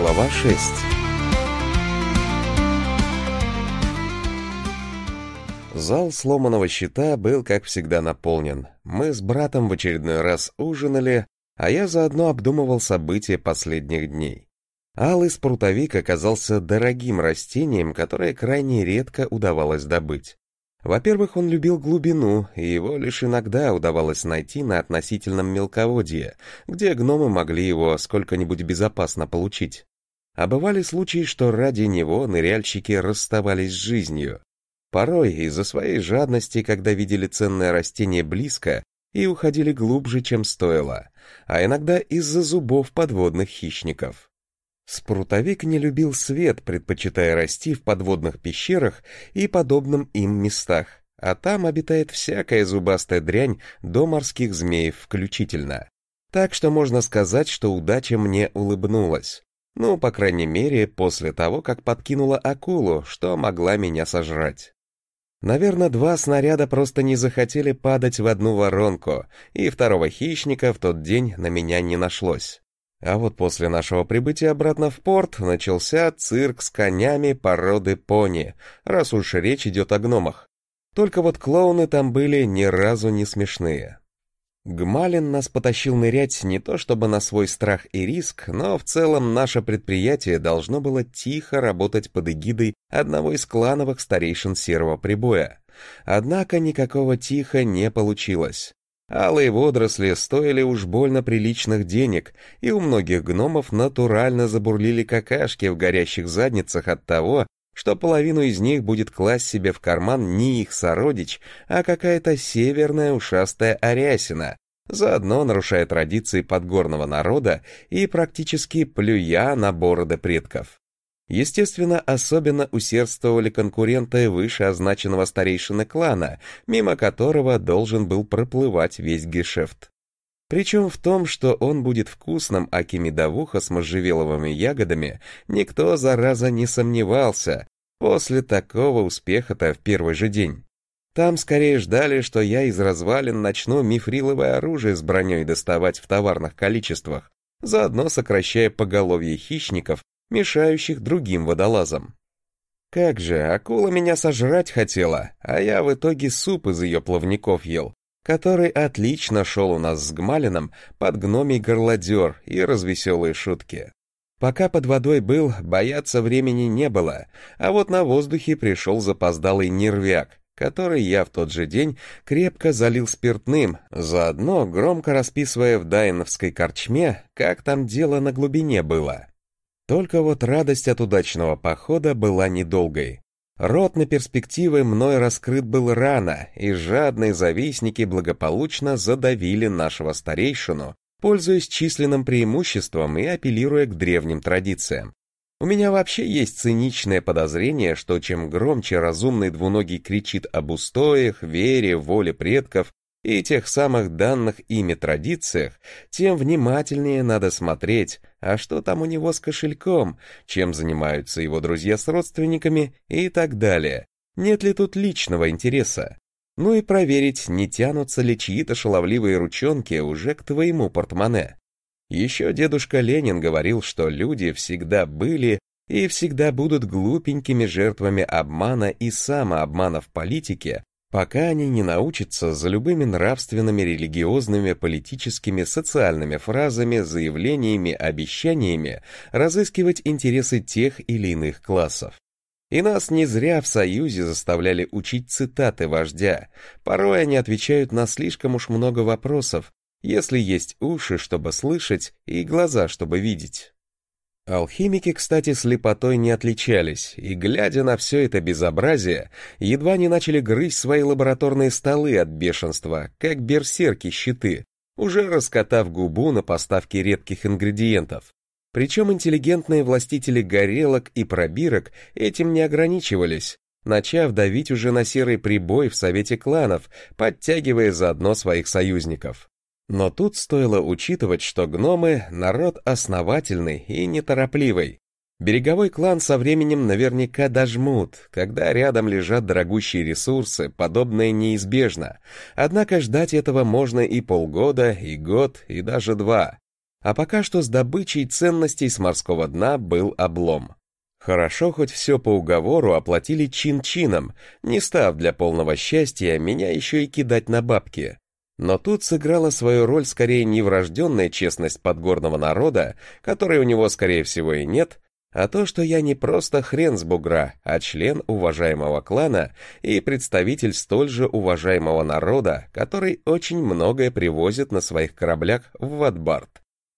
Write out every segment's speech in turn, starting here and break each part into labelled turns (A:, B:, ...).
A: Глава 6. Зал сломанного щита был, как всегда, наполнен. Мы с братом в очередной раз ужинали, а я заодно обдумывал события последних дней. Алый спрутовик оказался дорогим растением, которое крайне редко удавалось добыть. Во-первых, он любил глубину, и его лишь иногда удавалось найти на относительном мелководье, где гномы могли его сколько-нибудь безопасно получить. А бывали случаи, что ради него ныряльщики расставались с жизнью. Порой из-за своей жадности, когда видели ценное растение близко, и уходили глубже, чем стоило, а иногда из-за зубов подводных хищников. Спрутовик не любил свет, предпочитая расти в подводных пещерах и подобным им местах, а там обитает всякая зубастая дрянь до морских змеев включительно. Так что можно сказать, что удача мне улыбнулась. Ну, по крайней мере, после того, как подкинула акулу, что могла меня сожрать. Наверное, 2 снаряда просто не захотели падать в одну воронку, и второго хищника в тот день на меня не нашлось. А вот после нашего прибытия обратно в порт начался цирк с конями породы пони, раз уж речь идет о гномах. Только вот клоуны там были ни разу не смешные. Гмалин нас потащил нырять не то чтобы на свой страх и риск, но в целом наше предприятие должно было тихо работать под эгидой одного из клановых старейшин Серого Прибоя. Однако никакого тихо не получилось. Алые водоросли стоили уж больно приличных денег, и у многих гномов натурально забурлили какашки в горящих задницах от того, что половину из них будет класть себе в карман не их сородич, а какая-то северная ушастая арясина, заодно нарушая традиции подгорного народа и практически плюя на бороды предков. Естественно, особенно усердствовали конкуренты вышеозначенного старейшины клана, мимо которого должен был проплывать весь гешефт. Причем в том, что он будет вкусным аки медовуха с можжевеловыми ягодами, никто, зараза, не сомневался после такого успеха-то в первый же день. Там скорее ждали, что я из развалин начну мифриловое оружие с броней доставать в товарных количествах, заодно сокращая поголовье хищников, мешающих другим водолазам. Как же, акула меня сожрать хотела, а я в итоге суп из ее плавников ел, который отлично шел у нас с Гмалином под гномий горлодер и развеселые шутки. Пока под водой был, бояться времени не было, а вот на воздухе пришел запоздалый нервяк, который я в тот же день крепко залил спиртным, заодно громко расписывая в Дайновской корчме, как там дело на глубине было. Только вот радость от удачного похода была недолгой. Рот на перспективы мной раскрыт был рано, и жадные завистники благополучно задавили нашего старейшину, пользуясь численным преимуществом и апеллируя к древним традициям. У меня вообще есть циничное подозрение, что чем громче разумный двуногий кричит об устоях, вере, воле предков и тех самых данных ими традициях, тем внимательнее надо смотреть, а что там у него с кошельком, чем занимаются его друзья с родственниками и так далее. Нет ли тут личного интереса? Ну и проверить, не тянутся ли чьи-то шаловливые ручонки уже к твоему портмоне. Еще дедушка Ленин говорил, что люди всегда были и всегда будут глупенькими жертвами обмана и самообмана в политике, пока они не научатся за любыми нравственными, религиозными, политическими, социальными фразами, заявлениями, обещаниями разыскивать интересы тех или иных классов. И нас не зря в Союзе заставляли учить цитаты вождя, порой они отвечают на слишком уж много вопросов, если есть уши, чтобы слышать, и глаза, чтобы видеть. Алхимики, кстати, слепотой не отличались, и, глядя на все это безобразие, едва не начали грызть свои лабораторные столы от бешенства, как берсерки щиты, уже раскатав губу на поставки редких ингредиентов. Причем интеллигентные властители горелок и пробирок этим не ограничивались, начав давить уже на серый прибой в Совете кланов, подтягивая заодно своих союзников. Но тут стоило учитывать, что гномы — народ основательный и неторопливый. Береговой клан со временем наверняка дожмут, когда рядом лежат дорогущие ресурсы, подобное неизбежно. Однако ждать этого можно и полгода, и год, и даже 2. А пока что с добычей ценностей с морского дна был облом. Хорошо, хоть все по уговору оплатили чин-чином, не став для полного счастья меня еще и кидать на бабки. Но тут сыграла свою роль скорее не врожденная честность подгорного народа, которой у него, скорее всего, и нет, а то, что я не просто хрен с бугра, а член уважаемого клана и представитель столь же уважаемого народа, который очень многое привозит на своих кораблях в Ватбард.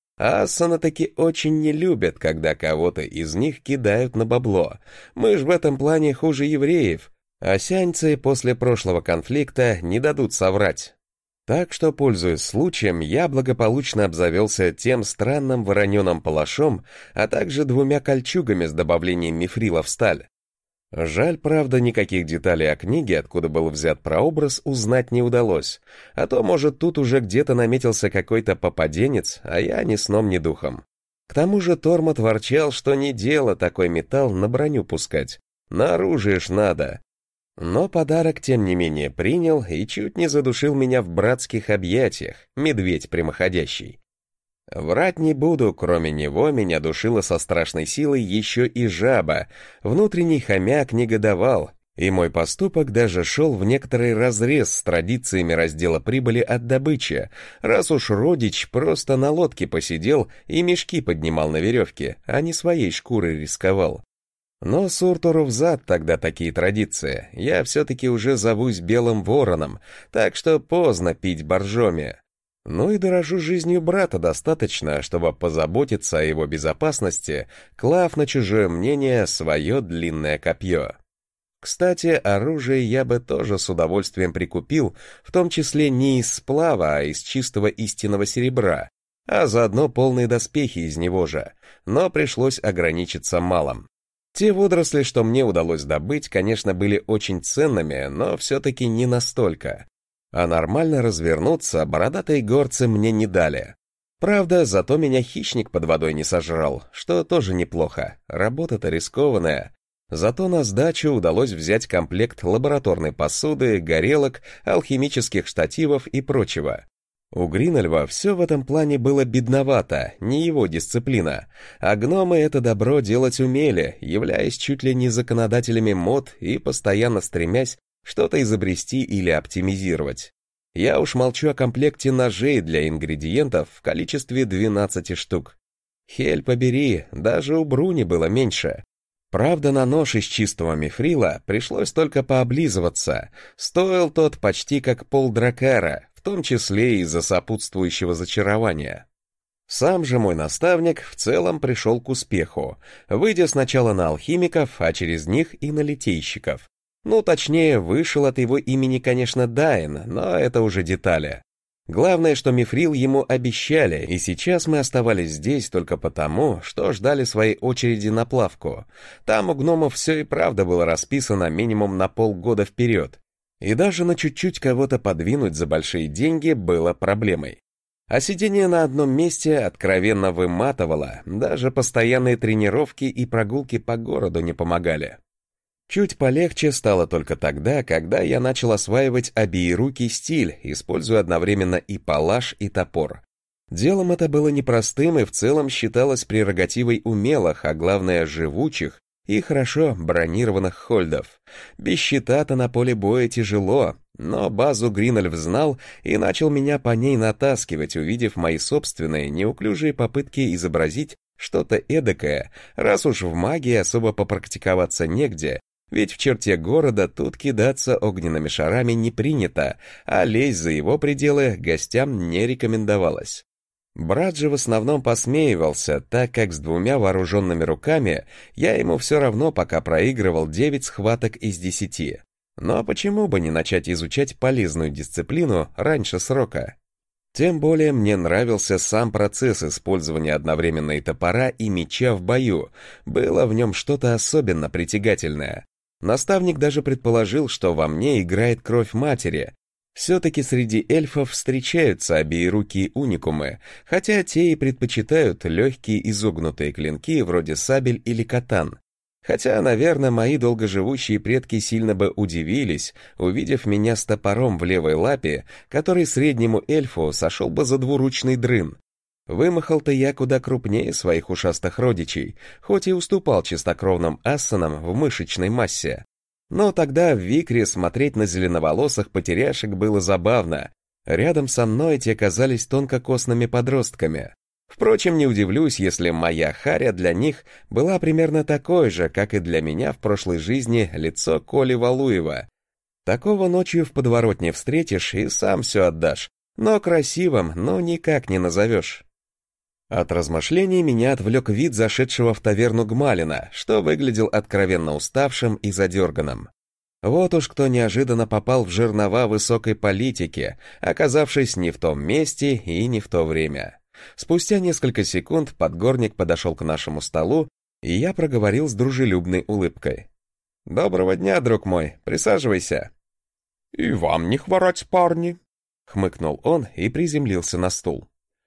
A: А Асаны таки очень не любят, когда кого-то из них кидают на бабло. Мы ж в этом плане хуже евреев, а сяньцы после прошлого конфликта не дадут соврать. Так что, пользуясь случаем, я благополучно обзавелся тем странным вороненым палашом, а также 2 кольчугами с добавлением мифрила в сталь. Жаль, правда, никаких деталей о книге, откуда был взят прообраз, узнать не удалось, а то, может, тут уже где-то наметился какой-то попаденец, а я ни сном, ни духом. К тому же Тормот ворчал, что не дело такой металл на броню пускать, на оружие ж надо. Но подарок, тем не менее, принял и чуть не задушил меня в братских объятиях, медведь прямоходящий. Врать не буду, кроме него меня душила со страшной силой еще и жаба, внутренний хомяк негодовал, и мой поступок даже шел в некоторый разрез с традициями раздела прибыли от добычи, раз уж родич просто на лодке посидел и мешки поднимал на веревке, а не своей шкурой рисковал. Но Суртуру взад тогда такие традиции, я все-таки уже зовусь Белым Вороном, так что поздно пить боржоми. Ну и дорожу жизнью брата достаточно, чтобы позаботиться о его безопасности, клав на чужое мнение свое длинное копье. Кстати, оружие я бы тоже с удовольствием прикупил, в том числе не из сплава, а из чистого истинного серебра, а заодно полные доспехи из него же, но пришлось ограничиться малым. Те водоросли, что мне удалось добыть, конечно, были очень ценными, но все-таки не настолько. А нормально развернуться бородатые горцы мне не дали. Правда, зато меня хищник под водой не сожрал, что тоже неплохо, работа-то рискованная. Зато на сдачу удалось взять комплект лабораторной посуды, горелок, алхимических штативов и прочего. У Гринольва все в этом плане было бедновато, не его дисциплина, а гномы это добро делать умели, являясь чуть ли не законодателями мод и постоянно стремясь что-то изобрести или оптимизировать. Я уж молчу о комплекте ножей для ингредиентов в количестве 12 штук. Хель побери, даже у Бруни было меньше. Правда, на нож из чистого мифрила пришлось только пооблизываться, стоил тот почти как полдракара, в том числе из-за сопутствующего зачарования. Сам же мой наставник в целом пришел к успеху, выйдя сначала на алхимиков, а через них и на литейщиков. Ну, точнее, вышел от его имени, конечно, Дайн, но это уже детали. Главное, что мифрил ему обещали, и сейчас мы оставались здесь только потому, что ждали своей очереди на плавку. Там у гномов все и правда было расписано минимум на полгода вперед. И даже на чуть-чуть кого-то подвинуть за большие деньги было проблемой. А сидение на одном месте откровенно выматывало, даже постоянные тренировки и прогулки по городу не помогали. Чуть полегче стало только тогда, когда я начал осваивать обеирукий стиль, используя одновременно и палаш, и топор. Делом это было непростым и в целом считалось прерогативой умелых, а главное живучих и хорошо бронированных хольдов. Без щита-то на поле боя тяжело, но базу Гринольф знал и начал меня по ней натаскивать, увидев мои собственные неуклюжие попытки изобразить что-то эдакое, раз уж в магии особо попрактиковаться негде. Ведь в черте города тут кидаться огненными шарами не принято, а лезть за его пределы гостям не рекомендовалось. Брат же в основном посмеивался, так как с 2 вооруженными руками я ему все равно пока проигрывал 9 схваток из 10. Но почему бы не начать изучать полезную дисциплину раньше срока? Тем более мне нравился сам процесс использования одновременно и топора, и меча в бою, было в нем что-то особенно притягательное. Наставник даже предположил, что во мне играет кровь матери. Все-таки среди эльфов встречаются обеирукие уникумы, хотя те и предпочитают легкие изогнутые клинки вроде сабель или катан. Хотя, наверное, мои долгоживущие предки сильно бы удивились, увидев меня с топором в левой лапе, который среднему эльфу сошел бы за двуручный дрын. Вымахал-то я куда крупнее своих ушастых родичей, хоть и уступал чистокровным ассанам в мышечной массе. Но тогда в Викре смотреть на зеленоволосых потеряшек было забавно. Рядом со мной те казались тонкокосными подростками. Впрочем, не удивлюсь, если моя харя для них была примерно такой же, как и для меня в прошлой жизни лицо Коли Валуева. Такого ночью в подворотне встретишь и сам все отдашь, но красивым, никак не назовешь. От размышлений меня отвлек вид зашедшего в таверну Гмалина, что выглядел откровенно уставшим и задерганным. Вот уж кто неожиданно попал в жернова высокой политики, оказавшись не в том месте и не в то время. Спустя несколько секунд подгорник подошел к нашему столу, и я проговорил с дружелюбной улыбкой. «Доброго дня, друг мой, присаживайся».
B: «И вам не хворать, парни»,
A: — хмыкнул он и приземлился на стул.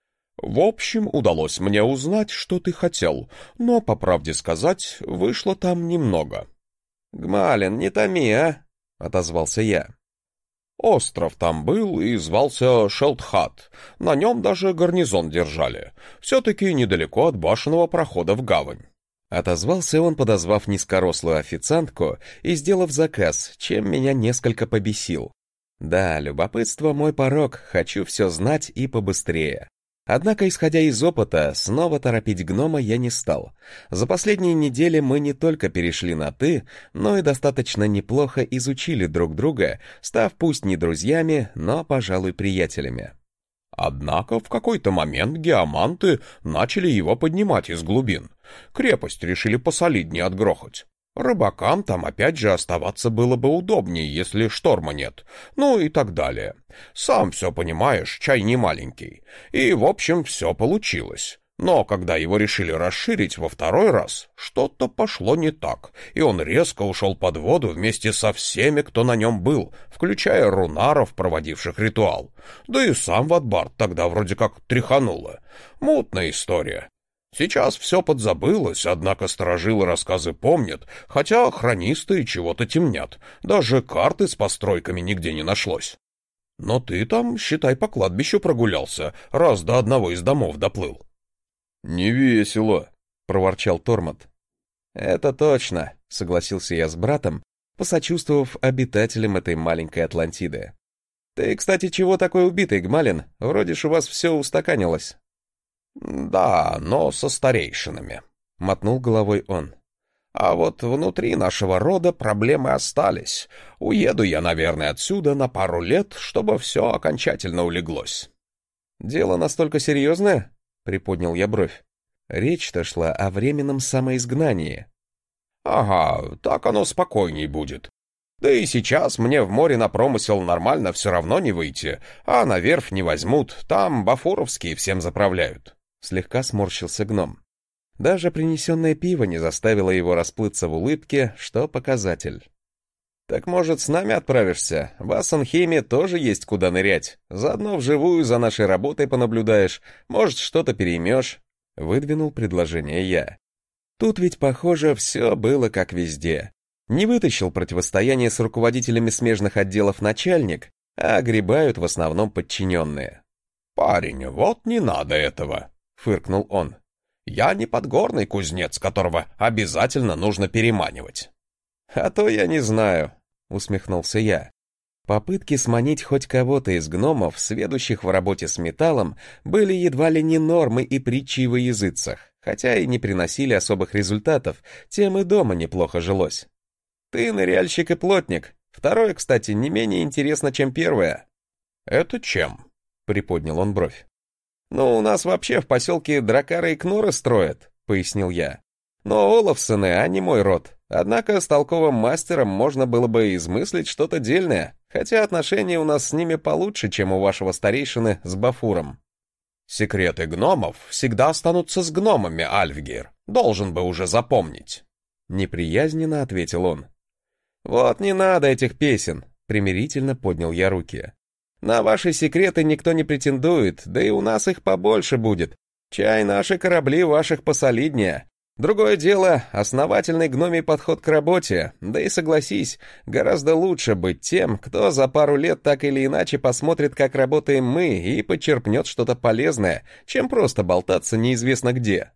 B: «В общем, удалось мне узнать, что ты хотел, но, по правде сказать, вышло там немного».
A: «Гмалин, не томи, а?» — отозвался я.
B: «Остров там был и звался Шелтхат, на нем даже гарнизон держали, все-таки недалеко от башенного прохода в гавань».
A: Отозвался он, подозвав низкорослую официантку и сделав заказ, чем меня несколько побесил. Да, любопытство мой порок, хочу все знать и побыстрее. Однако, исходя из опыта, снова торопить гнома я не стал. За последние недели мы не только перешли на «ты», но и достаточно неплохо изучили друг друга, став пусть не друзьями, но, пожалуй, приятелями.
B: Однако в какой-то момент геоманты начали его поднимать из глубин. Крепость решили посолиднее отгрохать. Рыбакам там опять же оставаться было бы удобнее, если шторма нет. Ну и так далее. Сам все понимаешь, чай не маленький. И, в общем, все получилось. Но когда его решили расширить во второй раз, что-то пошло не так, и он резко ушел под воду вместе со всеми, кто на нем был, включая рунаров, проводивших ритуал. Да и сам Ватбард тогда вроде как тряхануло. Мутная история. Сейчас все подзабылось, однако сторожилы рассказы помнят, хотя хронисты чего-то темнят, даже карты с постройками нигде не нашлось. Но ты там, считай, по кладбищу прогулялся, раз до одного из домов доплыл.
A: «Не весело», — проворчал Тормот. «Это точно», — согласился я с братом, посочувствовав обитателям этой маленькой Атлантиды. «Ты, кстати, чего такой убитый, Гмалин? Вроде ж у вас все устаканилось».
B: «Да, но со старейшинами»,
A: — мотнул головой он.
B: «А вот внутри нашего рода проблемы остались. Уеду я, наверное, отсюда на пару лет, чтобы все окончательно улеглось».
A: «Дело настолько серьезное?» — приподнял я бровь. Речь-то шла о временном самоизгнании.
B: «Ага, так оно спокойней будет. Да и сейчас мне в море на промысел нормально все равно не выйти, а на верфь не возьмут, там бафуровские всем заправляют».
A: Слегка сморщился гном. Даже принесенное пиво не заставило его расплыться в улыбке, что показатель. «Так, может, с нами отправишься? В Ассанхейме тоже есть куда нырять. Заодно вживую за нашей работой понаблюдаешь, может, что-то переймешь», — выдвинул предложение я. Тут ведь, похоже, все было как везде. Не вытащил противостояние с руководителями смежных отделов начальник, а огребают в основном подчиненные.
B: «Парень, вот не надо этого», — фыркнул он. «Я не подгорный кузнец, которого обязательно нужно переманивать».
A: «А то я не знаю», — усмехнулся я. Попытки сманить хоть кого-то из гномов, сведущих в работе с металлом, были едва ли не нормой и притчей во языцах, хотя и не приносили особых результатов, тем и дома неплохо жилось. «Ты ныряльщик и плотник. Второе, кстати, не менее интересно, чем первое».
B: «Это чем?» — приподнял он бровь.
A: «Ну, у нас вообще в поселке дракары и кноры строят», — пояснил я. «Но Олафсены, а не мой род. Однако с толковым мастером можно было бы измыслить что-то дельное, хотя отношения у нас с ними получше, чем у вашего старейшины с Бафуром».
B: «Секреты гномов всегда останутся с гномами, Альфгир. Должен бы уже запомнить».
A: Неприязненно ответил он. «Вот не надо этих песен», — примирительно поднял я руки. «На ваши секреты никто не претендует, да и у нас их побольше будет. Чай, наши корабли ваших посолиднее. Другое дело — основательный гномий подход к работе, да и согласись, гораздо лучше быть тем, кто за пару лет так или иначе посмотрит, как работаем мы, и подчерпнет что-то полезное, чем просто болтаться неизвестно где.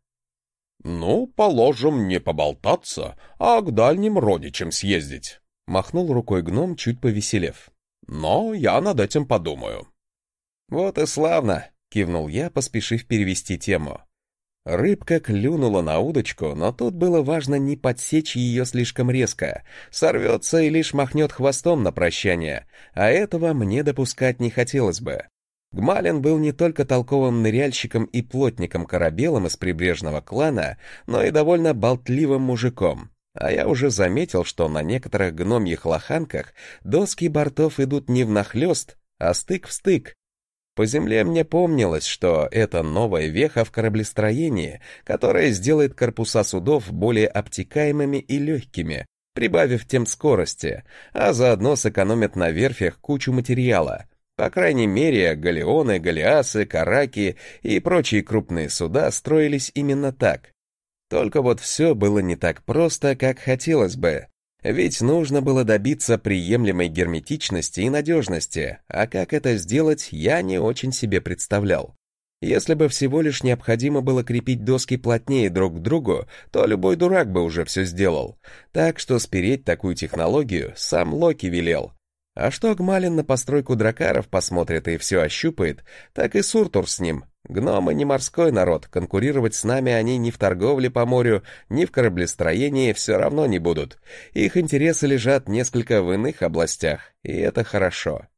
B: «Ну, положим, не поболтаться, а к дальним родичам съездить», — махнул рукой гном, чуть повеселев. «Но я над этим подумаю».
A: «Вот и славно», — кивнул я, поспешив перевести тему. Рыбка клюнула на удочку, но тут было важно не подсечь ее слишком резко. Сорвется и лишь махнет хвостом на прощание, а этого мне допускать не хотелось бы. Гмалин был не только толковым ныряльщиком и плотником-корабелом из прибрежного клана, но и довольно болтливым мужиком. А я уже заметил, что на некоторых гномьих лоханках доски бортов идут не внахлёст, а стык в стык. По земле мне помнилось, что это новая веха в кораблестроении, которая сделает корпуса судов более обтекаемыми и легкими, прибавив тем скорости, а заодно сэкономит на верфях кучу материала. По крайней мере, галеоны, галеасы, караки и прочие крупные суда строились именно так. Только вот все было не так просто, как хотелось бы. Ведь нужно было добиться приемлемой герметичности и надежности, а как это сделать, я не очень себе представлял. Если бы всего лишь необходимо было крепить доски плотнее друг к другу, то любой дурак бы уже все сделал. Так что спереть такую технологию сам Локи велел. А что Гмалин на постройку дракаров посмотрит и все ощупает, так и Суртур с ним. Гномы не морской народ, конкурировать с нами они ни в торговле по морю, ни в кораблестроении все равно не будут. Их интересы лежат несколько в иных областях, и это хорошо.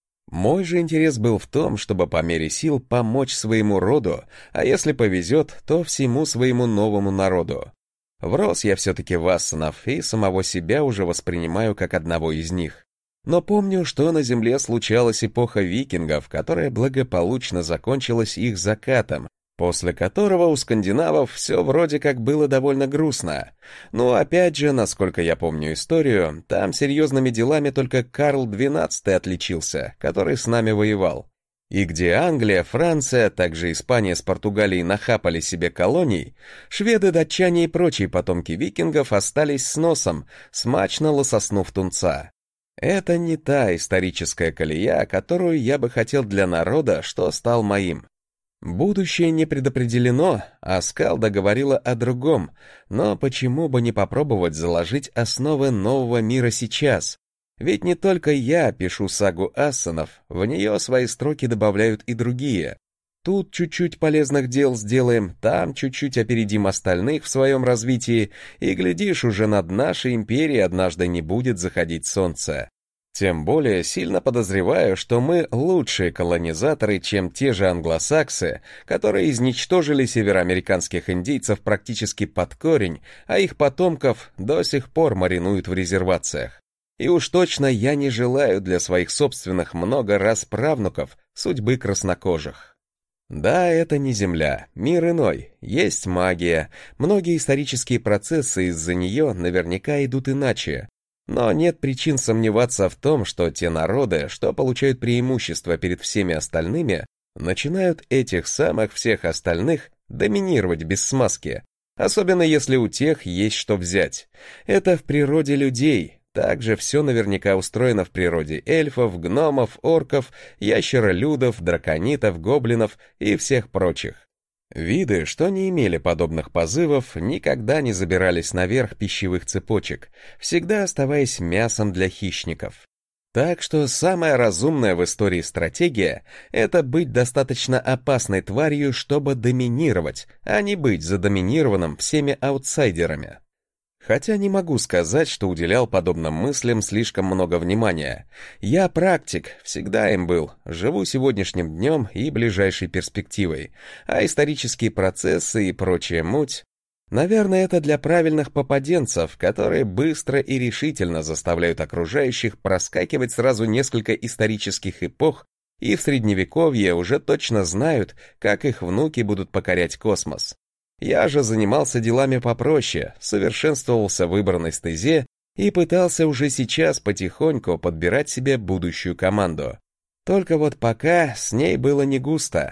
A: Мой же интерес был в том, чтобы по мере сил помочь своему роду, а если повезет, то всему своему новому народу. Врос я все-таки в ассанов и самого себя уже воспринимаю как одного из них. Но помню, что на Земле случалась эпоха викингов, которая благополучно закончилась их закатом, после которого у скандинавов все вроде как было довольно грустно. Но опять же, насколько я помню историю, там серьезными делами только Карл XII отличился, который с нами воевал. И где Англия, Франция, также Испания с Португалией нахапали себе колоний, шведы, датчане и прочие потомки викингов остались с носом, смачно лососнув тунца. Это не та историческая колея, которую я бы хотел для народа, что стал моим. Будущее не предопределено, а Скалда говорила о другом, но почему бы не попробовать заложить основы нового мира сейчас? Ведь не только я пишу сагу ассанов, в нее свои строки добавляют и другие. Тут чуть-чуть полезных дел сделаем, там чуть-чуть опередим остальных в своем развитии, и, глядишь, уже над нашей империей однажды не будет заходить солнце. Тем более сильно подозреваю, что мы лучшие колонизаторы, чем те же англосаксы, которые изничтожили североамериканских индейцев практически под корень, а их потомков до сих пор маринуют в резервациях. И уж точно я не желаю для своих собственных много раз правнуков судьбы краснокожих. Да, это не Земля, мир иной, есть магия, многие исторические процессы из-за нее наверняка идут иначе. Но нет причин сомневаться в том, что те народы, что получают преимущество перед всеми остальными, начинают этих самых всех остальных доминировать без смазки, особенно если у тех есть что взять. Это в природе людей. Также все наверняка устроено в природе эльфов, гномов, орков, ящеролюдов, драконитов, гоблинов и всех прочих. Виды, что не имели подобных позывов, никогда не забирались наверх пищевых цепочек, всегда оставаясь мясом для хищников. Так что самая разумная в истории стратегия — это быть достаточно опасной тварью, чтобы доминировать, а не быть задоминированным всеми аутсайдерами. Хотя не могу сказать, что уделял подобным мыслям слишком много внимания. Я практик, всегда им был, живу сегодняшним днем и ближайшей перспективой, а исторические процессы и прочая муть... Наверное, это для правильных попаденцев, которые быстро и решительно заставляют окружающих проскакивать сразу несколько исторических эпох и в Средневековье уже точно знают, как их внуки будут покорять космос. Я же занимался делами попроще, совершенствовался в выбранной стезе и пытался уже сейчас потихоньку подбирать себе будущую команду. Только вот пока с ней было не густо.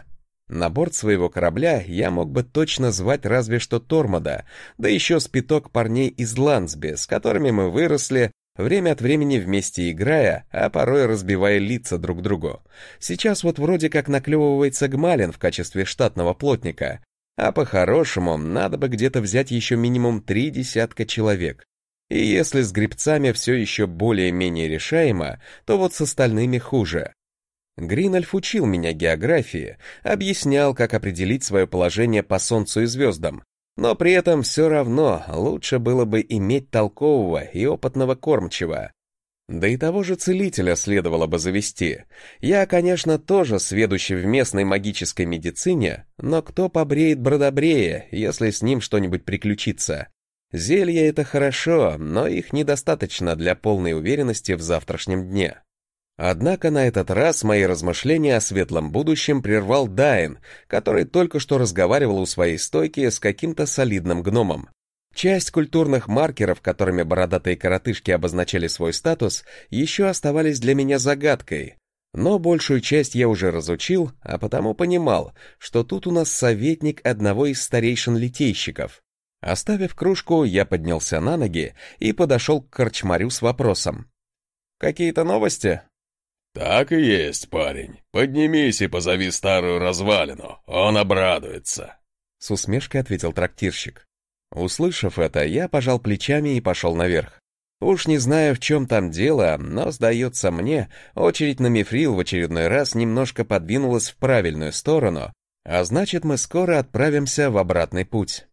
A: На борт своего корабля я мог бы точно звать разве что Тормода, да еще спиток парней из Лансби, с которыми мы выросли, время от времени вместе играя, а порой разбивая лица друг другу. Сейчас вот вроде как наклевывается Гмалин в качестве штатного плотника, а по-хорошему надо бы где-то взять еще минимум 30 человек. И если с гребцами все еще более-менее решаемо, то вот с остальными хуже. Гринольф учил меня географии, объяснял, как определить свое положение по Солнцу и звездам, но при этом все равно лучше было бы иметь толкового и опытного кормчего. Да и того же целителя следовало бы завести. Я, конечно, тоже сведущий в местной магической медицине, но кто побреет бродобрея, если с ним что-нибудь приключится? Зелья — это хорошо, но их недостаточно для полной уверенности в завтрашнем дне. Однако на этот раз мои размышления о светлом будущем прервал Дайн, который только что разговаривал у своей стойки с каким-то солидным гномом. Часть культурных маркеров, которыми бородатые коротышки обозначали свой статус, еще оставались для меня загадкой. Но большую часть я уже разучил, а потому понимал, что тут у нас советник одного из старейшин-литейщиков. Оставив кружку, я поднялся на ноги и подошел к корчмарю с вопросом. «Какие-то новости?»
B: «Так и есть, парень. Поднимись и позови старую развалину, он обрадуется», —
A: с усмешкой ответил трактирщик. Услышав это, я пожал плечами и пошел наверх. Уж не знаю, в чем там дело, но, сдается мне, очередь на мифрил в очередной раз немножко подвинулась в правильную сторону, а значит, мы скоро отправимся в обратный путь.